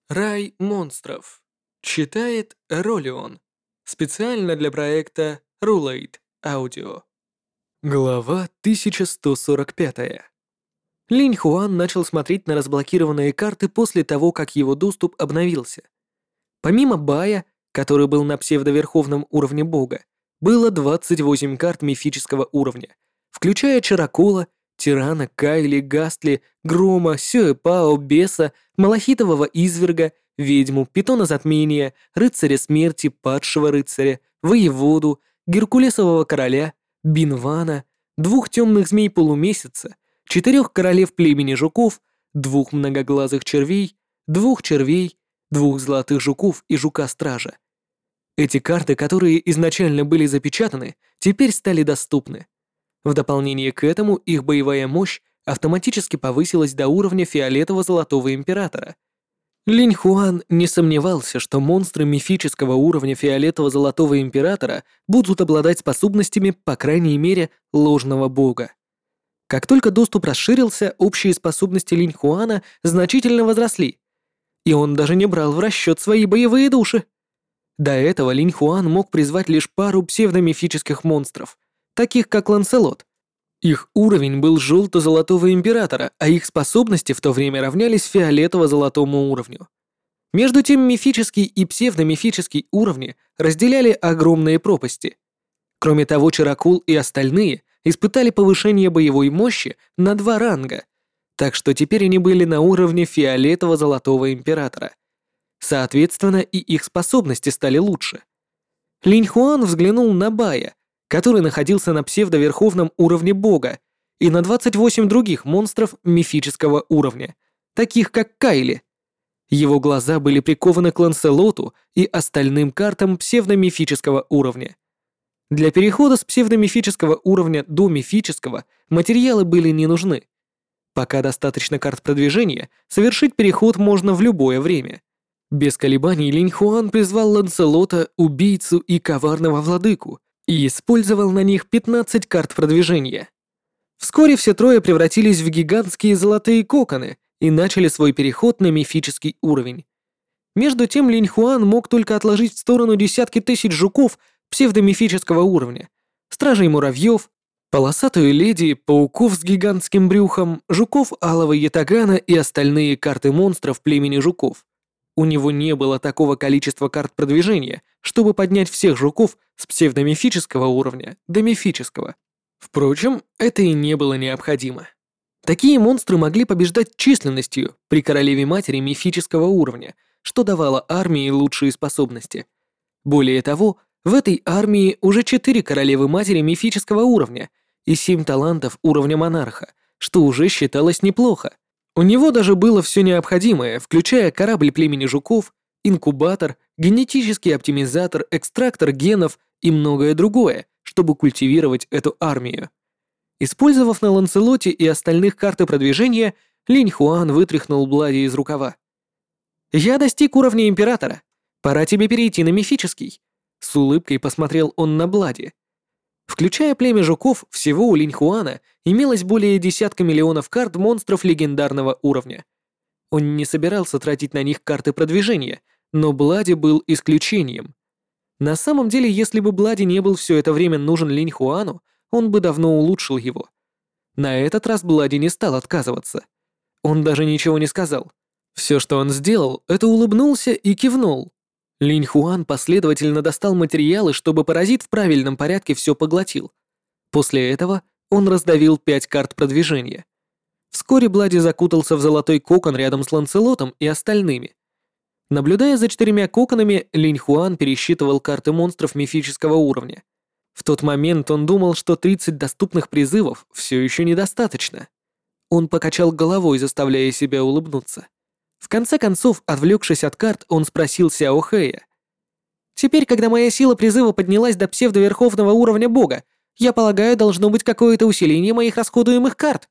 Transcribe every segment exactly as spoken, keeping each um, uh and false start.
Рай монстров. Читает Ролион. Специально для проекта Rulate Audio. Глава тысяча сто сорок пять. Линь Хуан начал смотреть на разблокированные карты после того, как его доступ обновился. Помимо Бая, который был на псевдоверховном уровне бога, было двадцать восемь карт мифического уровня, включая Чаракола, Тирана, Кайли, Гастли, Грома, Сюэпао, Беса, Малахитового Изверга, Ведьму, Питона Затмения, Рыцаря Смерти, Падшего Рыцаря, Воеводу, Геркулесового Короля, Бинвана, двух темных змей полумесяца, четырех королев племени жуков, двух многоглазых червей, двух червей, двух золотых жуков и жука-стража. Эти карты, которые изначально были запечатаны, теперь стали доступны. В дополнение к этому их боевая мощь автоматически повысилась до уровня фиолетово-золотого императора. Линь Хуан не сомневался, что монстры мифического уровня фиолетово-золотого императора будут обладать способностями, по крайней мере, ложного бога. Как только доступ расширился, общие способности Линь Хуана значительно возросли, и он даже не брал в расчет свои боевые души. До этого Линь Хуан мог призвать лишь пару псевдомифических монстров, таких как Ланселот. Их уровень был желто-золотого императора, а их способности в то время равнялись фиолетово-золотому уровню. Между тем мифический и псевдомифический уровни разделяли огромные пропасти. Кроме того, Чаракул и остальные испытали повышение боевой мощи на два ранга, так что теперь они были на уровне фиолетово-золотого императора. Соответственно, и их способности стали лучше. Линь Хуан взглянул на Бая, который находился на псевдоверховном уровне бога, и на двадцать восемь других монстров мифического уровня, таких как Кайли. Его глаза были прикованы к Ланселоту и остальным картам псевдомифического уровня. Для перехода с псевдомифического уровня до мифического материалы были не нужны. Пока достаточно карт продвижения, совершить переход можно в любое время. Без колебаний Линь Хуан призвал Ланселота, убийцу и коварного владыку и использовал на них пятнадцать карт продвижения. Вскоре все трое превратились в гигантские золотые коконы и начали свой переход на мифический уровень. Между тем Линь Хуан мог только отложить в сторону десятки тысяч жуков псевдомифического уровня, стражей муравьев, полосатую леди, пауков с гигантским брюхом, жуков алого ятагана и остальные карты монстров племени жуков. У него не было такого количества карт продвижения, чтобы поднять всех жуков с псевдомифического уровня до мифического. Впрочем, это и не было необходимо. Такие монстры могли побеждать численностью при королеве-матери мифического уровня, что давало армии лучшие способности. Более того, в этой армии уже четыре королевы-матери мифического уровня и семь талантов уровня монарха, что уже считалось неплохо. У него даже было все необходимое, включая корабль племени жуков, инкубатор, генетический оптимизатор, экстрактор генов и многое другое, чтобы культивировать эту армию. Использовав на Ланселоте и остальных карты продвижения, Линь Хуан вытряхнул Блади из рукава. «Я достиг уровня императора. Пора тебе перейти на мифический». С улыбкой посмотрел он на Блади. Включая племя жуков, всего у Линь Хуана имелось более десятка миллионов карт монстров легендарного уровня. Он не собирался тратить на них карты продвижения, но Блади был исключением. На самом деле, если бы Блади не был все это время нужен Линь Хуану, он бы давно улучшил его. На этот раз Блади не стал отказываться. Он даже ничего не сказал. Все, что он сделал, это улыбнулся и кивнул. Линь Хуан последовательно достал материалы, чтобы паразит в правильном порядке все поглотил. После этого он раздавил пять карт продвижения. Вскоре Блади закутался в золотой кокон рядом с Ланселотом и остальными. Наблюдая за четырьмя коконами, Линь Хуан пересчитывал карты монстров мифического уровня. В тот момент он думал, что тридцать доступных призывов все еще недостаточно. Он покачал головой, заставляя себя улыбнуться. В конце концов, отвлекшись от карт, он спросил Сяо Хэя. «Теперь, когда моя сила призыва поднялась до псевдоверховного уровня бога, я полагаю, должно быть какое-то усиление моих расходуемых карт».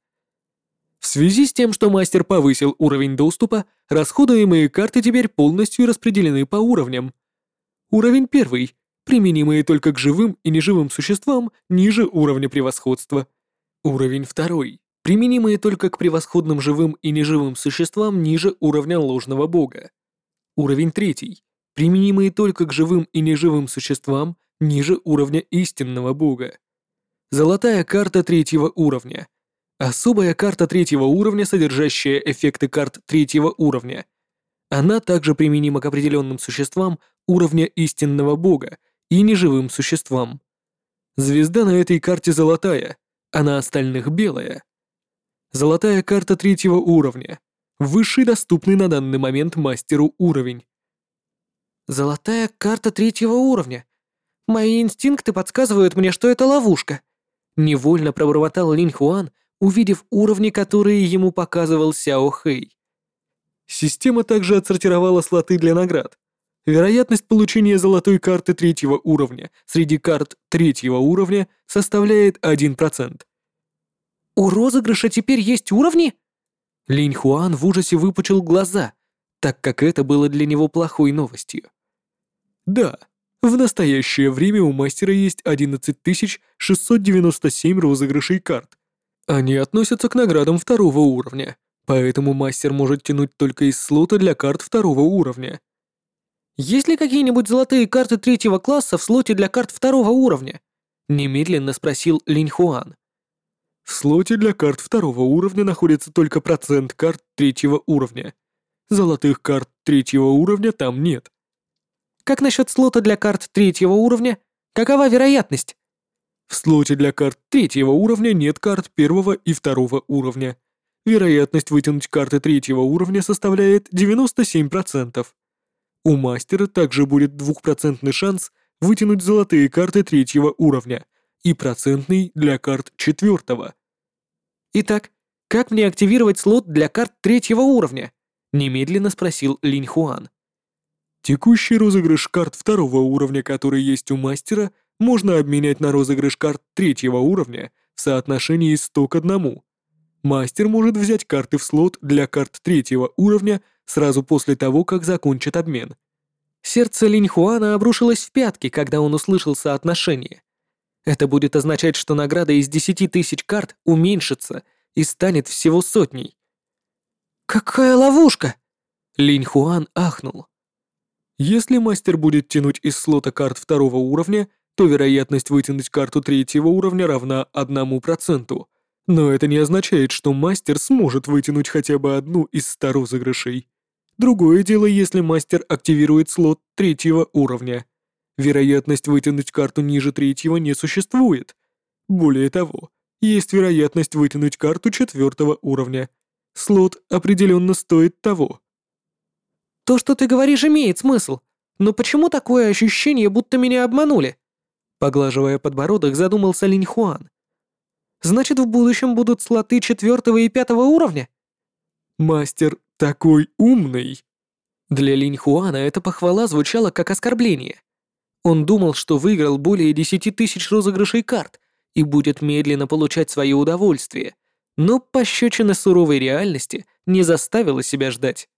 В связи с тем, что мастер повысил уровень доступа, расходуемые карты теперь полностью распределены по уровням. Уровень первый, применимые только к живым и неживым существам ниже уровня превосходства. Уровень второй, применимые только к превосходным живым и неживым существам ниже уровня ложного бога. Уровень третий. Применимые только к живым и неживым существам ниже уровня истинного бога. Золотая карта третьего уровня. Особая карта третьего уровня, содержащая эффекты карт третьего уровня. Она также применима к определенным существам уровня истинного бога и неживым существам. Звезда на этой карте золотая, а на остальных белая. Золотая карта третьего уровня. Высший доступный на данный момент мастеру уровень. Золотая карта третьего уровня. Мои инстинкты подсказывают мне, что это ловушка. Невольно пробормотал Линь Хуан, увидев уровни, которые ему показывал Сяо Хэй. Система также отсортировала слоты для наград. Вероятность получения золотой карты третьего уровня среди карт третьего уровня составляет один процент. У розыгрыша теперь есть уровни? Линь Хуан в ужасе выпучил глаза, так как это было для него плохой новостью. Да, в настоящее время у мастера есть одиннадцать тысяч шестьсот девяносто семь розыгрышей карт. Они относятся к наградам второго уровня, поэтому мастер может тянуть только из слота для карт второго уровня. Есть ли какие-нибудь золотые карты третьего класса в слоте для карт второго уровня? Немедленно спросил Линь Хуан. В слоте для карт второго уровня находится только процент карт третьего уровня. Золотых карт третьего уровня там нет. Как насчет слота для карт третьего уровня? Какова вероятность? В слоте для карт третьего уровня нет карт первого и второго уровня. Вероятность вытянуть карты третьего уровня составляет девяносто семь процентов. У мастера также будет двухпроцентный шанс вытянуть золотые карты третьего уровня и процентный для карт четвертого. Итак, как мне активировать слот для карт третьего уровня? Немедленно спросил Линь Хуан. Текущий розыгрыш карт второго уровня, который есть у мастера, можно обменять на розыгрыш карт третьего уровня в соотношении сто к одному. Мастер может взять карты в слот для карт третьего уровня сразу после того, как закончит обмен. Сердце Линь Хуана обрушилось в пятки, когда он услышал соотношение. Это будет означать, что награда из десяти тысяч карт уменьшится и станет всего сотней. «Какая ловушка!» Линь Хуан ахнул. Если мастер будет тянуть из слота карт второго уровня, то вероятность вытянуть карту третьего уровня равна одному проценту. Но это не означает, что мастер сможет вытянуть хотя бы одну из ста розыгрышей. Другое дело, если мастер активирует слот третьего уровня. Вероятность вытянуть карту ниже третьего не существует. Более того, есть вероятность вытянуть карту четвертого уровня. Слот определенно стоит того. То, что ты говоришь, имеет смысл. Но почему такое ощущение, будто меня обманули? Поглаживая подбородок, задумался Линь Хуан. Значит, в будущем будут слоты четвертого и пятого уровня? Мастер такой умный. Для Линь Хуана эта похвала звучала как оскорбление. Он думал, что выиграл более десяти тысяч розыгрышей карт и будет медленно получать свое удовольствие, но пощечина суровой реальности не заставила себя ждать.